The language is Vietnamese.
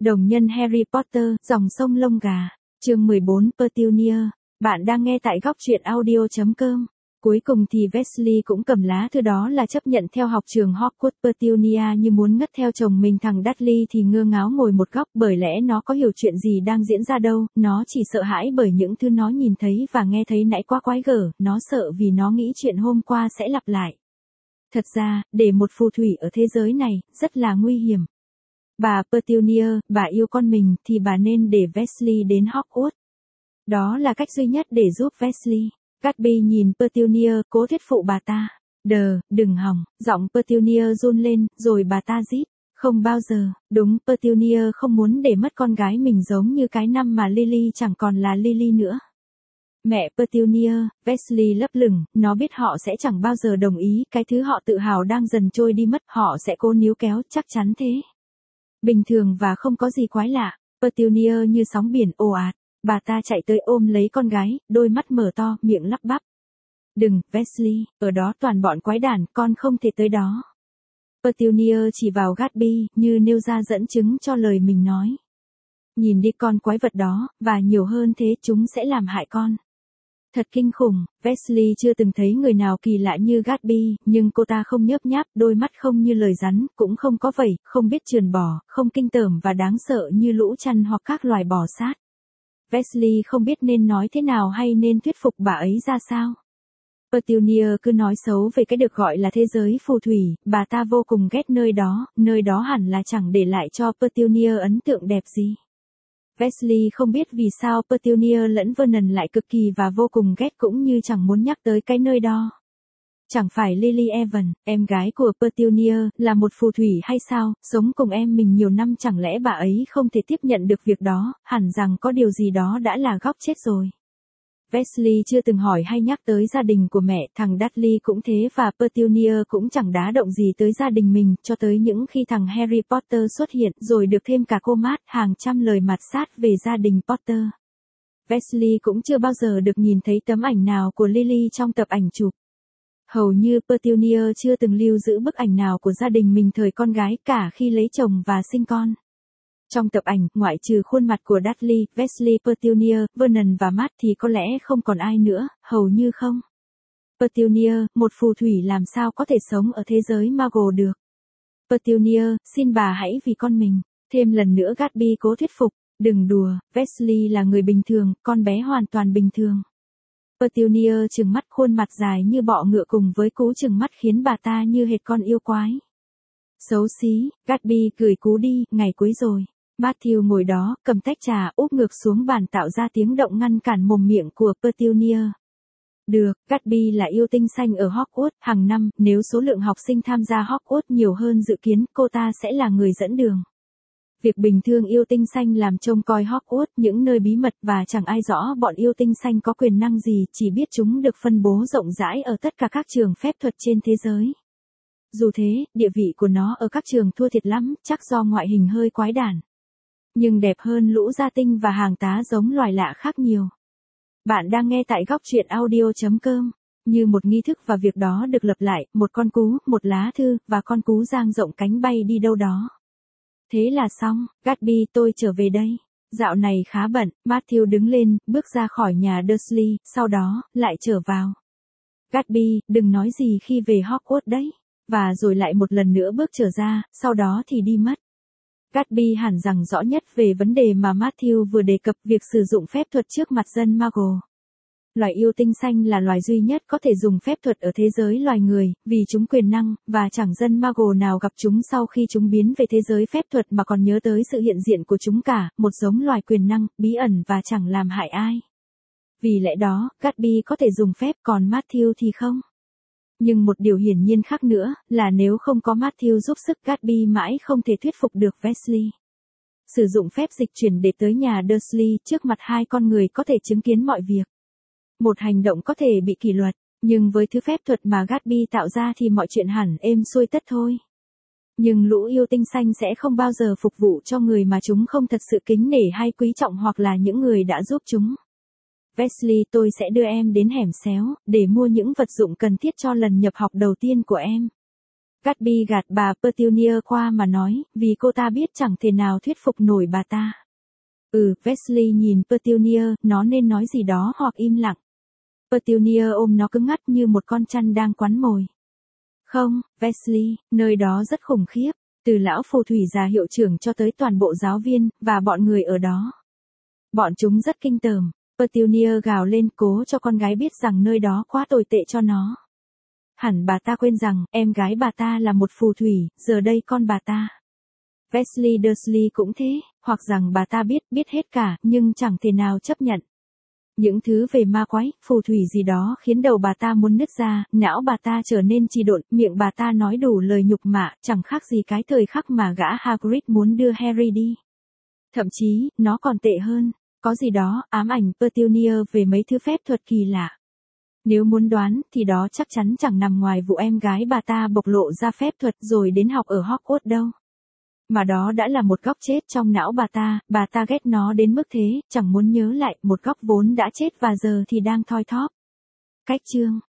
Đồng nhân Harry Potter, dòng sông lông gà. Chương 14, Petunia. Bạn đang nghe tại góc truyện audio.com. Cuối cùng thì Weasley cũng cầm lá thư đó là chấp nhận theo học trường Hogwarts. Petunia như muốn ngất theo chồng mình thằng Dudley thì ngơ ngáo ngồi một góc, bởi lẽ nó có hiểu chuyện gì đang diễn ra đâu, nó chỉ sợ hãi bởi những thứ nó nhìn thấy và nghe thấy nãy quá quái gở, nó sợ vì nó nghĩ chuyện hôm qua sẽ lặp lại. Thật ra, để một phù thủy ở thế giới này, rất là nguy hiểm. Bà Petunia, bà yêu con mình thì bà nên để Weasley đến Hogwarts. Đó là cách duy nhất để giúp Weasley. Gatsby nhìn Petunia, cố thuyết phụ bà ta. Đừng hỏng, giọng Petunia run lên, rồi bà ta rít. Không bao giờ, đúng, Petunia không muốn để mất con gái mình giống như cái năm mà Lily chẳng còn là Lily nữa. Mẹ Petunia, Weasley lấp lửng, nó biết họ sẽ chẳng bao giờ đồng ý, cái thứ họ tự hào đang dần trôi đi mất, họ sẽ cố níu kéo, chắc chắn thế. Bình thường và không có gì quái lạ, Petunia như sóng biển ồ ạt, bà ta chạy tới ôm lấy con gái, đôi mắt mở to, miệng lắp bắp. Đừng, Weasley, ở đó toàn bọn quái đản, con không thể tới đó. Petunia chỉ vào Gatsby, như nêu ra dẫn chứng cho lời mình nói. Nhìn đi con quái vật đó, và nhiều hơn thế chúng sẽ làm hại con. Thật kinh khủng, Weasley chưa từng thấy người nào kỳ lạ như Gatsby, nhưng cô ta không nhớp nháp, đôi mắt không như lời rắn, cũng không có vẩy, không biết trườn bò, không kinh tởm và đáng sợ như lũ chăn hoặc các loài bò sát. Weasley không biết nên nói thế nào hay nên thuyết phục bà ấy ra sao. Petunia cứ nói xấu về cái được gọi là thế giới phù thủy, bà ta vô cùng ghét nơi đó hẳn là chẳng để lại cho Petunia ấn tượng đẹp gì. Weasley không biết vì sao Petunia lẫn Vernon lại cực kỳ và vô cùng ghét cũng như chẳng muốn nhắc tới cái nơi đó. Chẳng phải Lily Evans, em gái của Petunia, là một phù thủy hay sao, sống cùng em mình nhiều năm chẳng lẽ bà ấy không thể tiếp nhận được việc đó, hẳn rằng có điều gì đó đã là góc chết rồi. Weasley chưa từng hỏi hay nhắc tới gia đình của mẹ, thằng Dudley cũng thế và Petunia cũng chẳng đá động gì tới gia đình mình, cho tới những khi thằng Harry Potter xuất hiện, rồi được thêm cả cô Mad, hàng trăm lời mạt sát về gia đình Potter. Weasley cũng chưa bao giờ được nhìn thấy tấm ảnh nào của Lily trong tập ảnh chụp. Hầu như Petunia chưa từng lưu giữ bức ảnh nào của gia đình mình thời con gái cả khi lấy chồng và sinh con. Trong tập ảnh, ngoại trừ khuôn mặt của Dudley, Weasley, Petunia, Vernon và Matt thì có lẽ không còn ai nữa, hầu như không. Petunia, một phù thủy làm sao có thể sống ở thế giới Muggle được. Petunia, xin bà hãy vì con mình. Thêm lần nữa Gatsby cố thuyết phục, đừng đùa, Weasley là người bình thường, con bé hoàn toàn bình thường. Petunia trừng mắt, khuôn mặt dài như bọ ngựa cùng với cú trừng mắt khiến bà ta như hệt con yêu quái. Xấu xí, Gatsby cười cú đi, ngày cuối rồi. Matthew ngồi đó, cầm tách trà, úp ngược xuống bàn tạo ra tiếng động ngăn cản mồm miệng của Petunia. Được, Gatsby là yêu tinh xanh ở Hogwarts, hàng năm, nếu số lượng học sinh tham gia Hogwarts nhiều hơn dự kiến, cô ta sẽ là người dẫn đường. Việc bình thường yêu tinh xanh làm trông coi Hogwarts, những nơi bí mật và chẳng ai rõ bọn yêu tinh xanh có quyền năng gì, chỉ biết chúng được phân bố rộng rãi ở tất cả các trường phép thuật trên thế giới. Dù thế, địa vị của nó ở các trường thua thiệt lắm, chắc do ngoại hình hơi quái đản. Nhưng đẹp hơn lũ gia tinh và hàng tá giống loài lạ khác nhiều. Bạn đang nghe tại góc truyện audio.com. Như một nghi thức và việc đó được lặp lại, một con cú, một lá thư, và con cú dang rộng cánh bay đi đâu đó. Thế là xong, Gatsby tôi trở về đây. Dạo này khá bận, Matthew đứng lên, bước ra khỏi nhà Dursley, sau đó, lại trở vào. Gatsby, đừng nói gì khi về Hogwarts đấy. Và rồi lại một lần nữa bước trở ra, sau đó thì đi mất. Gatsby hẳn rằng rõ nhất về vấn đề mà Matthew vừa đề cập, việc sử dụng phép thuật trước mặt dân Muggle. Loài yêu tinh xanh là loài duy nhất có thể dùng phép thuật ở thế giới loài người, vì chúng quyền năng, và chẳng dân Muggle nào gặp chúng sau khi chúng biến về thế giới phép thuật mà còn nhớ tới sự hiện diện của chúng cả, một giống loài quyền năng, bí ẩn và chẳng làm hại ai. Vì lẽ đó, Gatsby có thể dùng phép còn Matthew thì không. Nhưng một điều hiển nhiên khác nữa, là nếu không có Matthew giúp sức, Gatsby mãi không thể thuyết phục được Weasley. Sử dụng phép dịch chuyển để tới nhà Dursley trước mặt hai con người có thể chứng kiến mọi việc. Một hành động có thể bị kỷ luật, nhưng với thứ phép thuật mà Gatsby tạo ra thì mọi chuyện hẳn êm xuôi tất thôi. Nhưng lũ yêu tinh xanh sẽ không bao giờ phục vụ cho người mà chúng không thật sự kính nể hay quý trọng hoặc là những người đã giúp chúng. Weasley, tôi sẽ đưa em đến hẻm xéo, để mua những vật dụng cần thiết cho lần nhập học đầu tiên của em. Gatsby gạt bà Petunia qua mà nói, vì cô ta biết chẳng thể nào thuyết phục nổi bà ta. Wesley nhìn Petunia, nó nên nói gì đó hoặc im lặng. Petunia ôm nó cứng ngắc như một con chăn đang quắn mồi. Không, Wesley, nơi đó rất khủng khiếp, từ lão phù thủy già hiệu trưởng cho tới toàn bộ giáo viên, và bọn người ở đó. Bọn chúng rất kinh tởm. Petunia gào lên cố cho con gái biết rằng nơi đó quá tồi tệ cho nó. Hẳn bà ta quên rằng, em gái bà ta là một phù thủy, giờ đây con bà ta. Wesley Dursley cũng thế, hoặc rằng bà ta biết hết cả, nhưng chẳng thể nào chấp nhận. Những thứ về ma quái, phù thủy gì đó khiến đầu bà ta muốn nứt ra, não bà ta trở nên trì độn, miệng bà ta nói đủ lời nhục mạ, chẳng khác gì cái thời khắc mà gã Hagrid muốn đưa Harry đi. Thậm chí, nó còn tệ hơn, có gì đó ám ảnh Petunia về mấy thứ phép thuật kỳ lạ. Nếu muốn đoán, thì đó chắc chắn chẳng nằm ngoài vụ em gái bà ta bộc lộ ra phép thuật rồi đến học ở Hogwarts đâu. Mà đó đã là một góc chết trong não bà ta ghét nó đến mức thế, chẳng muốn nhớ lại một góc vốn đã chết và giờ thì đang thoi thóp. Cách chương